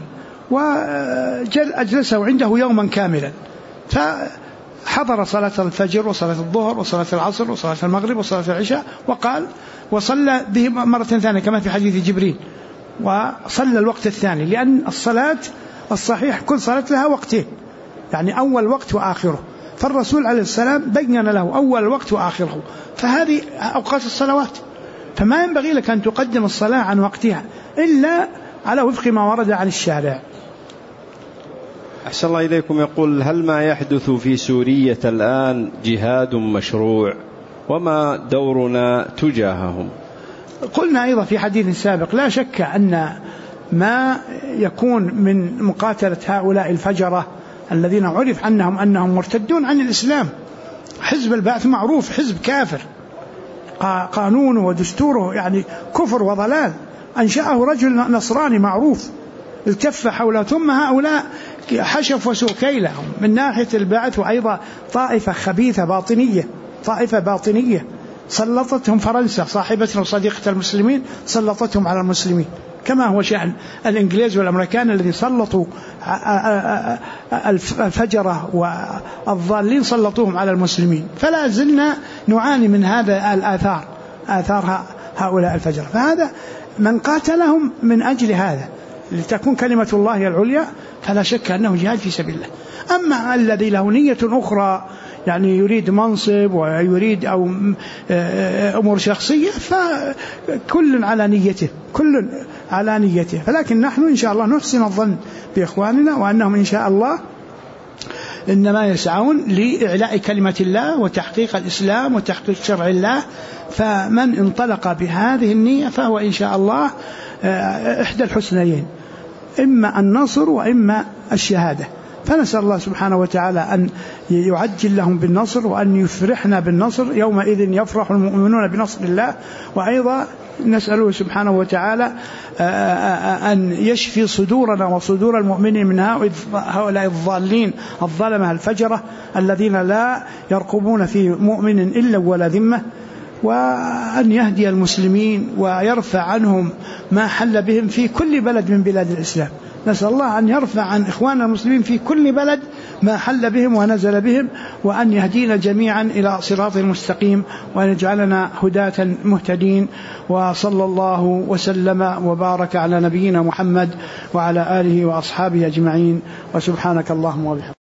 وأجلسه عنده يوما كاملا، فحضر صلاة الفجر وصلاة الظهر وصلاة العصر وصلاة المغرب وصلاة العشاء، وقال وصلى به مرة ثانية كما في حديث جبريل، وصلى الوقت الثاني، لأن الصلاة الصحيح كل صلاة لها وقتين، يعني أول وقت وآخره. فالرسول عليه السلام بين له أول وقت وآخره، فهذه أوقات الصلوات، فما ينبغي لك أن تقدم الصلاة عن وقتها إلا على وفق ما ورد عن الشارع. أحسن الله إليكم. يقول هل ما يحدث في سورية الآن جهاد مشروع، وما دورنا تجاههم؟ قلنا أيضا في حديث سابق لا شك أن ما يكون من مقاتلة هؤلاء الفجرة الذين عرف عنهم أنهم مرتدون عن الإسلام. حزب البعث معروف حزب كافر، قانونه ودستوره يعني كفر وضلال، أنشأه رجل نصراني معروف التف حوله. ثم هؤلاء حشف وسوكيلة من ناحية البعث، وأيضا طائفة خبيثة باطنية سلطتهم فرنسا صاحبتنا وصديقة المسلمين، سلطتهم على المسلمين كما هو شأن الإنجليز والأمريكان الذين سلطوا الفجرة والضالين سلطوهم على المسلمين. فلا زلنا نعاني من هذا آثار هؤلاء الفجرة. فهذا من قاتلهم من أجل هذا لتكون كلمة الله العليا فلا شك أنه جهاد في سبيل الله. أما الذي له نية أخرى يعني يريد منصب ويريد أو أمور شخصية فكل على نيته. فلكن نحن إن شاء الله نحسن الظن بإخواننا وأنهم إن شاء الله إنما يسعون لإعلاء كلمة الله وتحقيق الإسلام وتحقيق شرع الله. فمن انطلق بهذه النية فهو إن شاء الله إحدى الحسنيين، إما النصر وإما الشهادة. فنسأل الله سبحانه وتعالى أن يعجل لهم بالنصر وأن يفرحنا بالنصر، يومئذ يفرح المؤمنون بنصر الله. وأيضا نسأله سبحانه وتعالى أن يشفي صدورنا وصدور المؤمنين من هؤلاء الضالين الظلمة الفجرة الذين لا يرقبون في مؤمن إلا ولا ذمة، وأن يهدي المسلمين ويرفع عنهم ما حل بهم في كل بلد من بلاد الإسلام. نسأل الله أن يرفع عن إخواننا المسلمين في كل بلد ما حل بهم ونزل بهم، وأن يهدينا جميعا إلى صراط المستقيم، وأن يجعلنا هداة مهتدين. وصلى الله وسلم وبارك على نبينا محمد وعلى آله وأصحابه أجمعين، وسبحانك اللهم وبحمدك.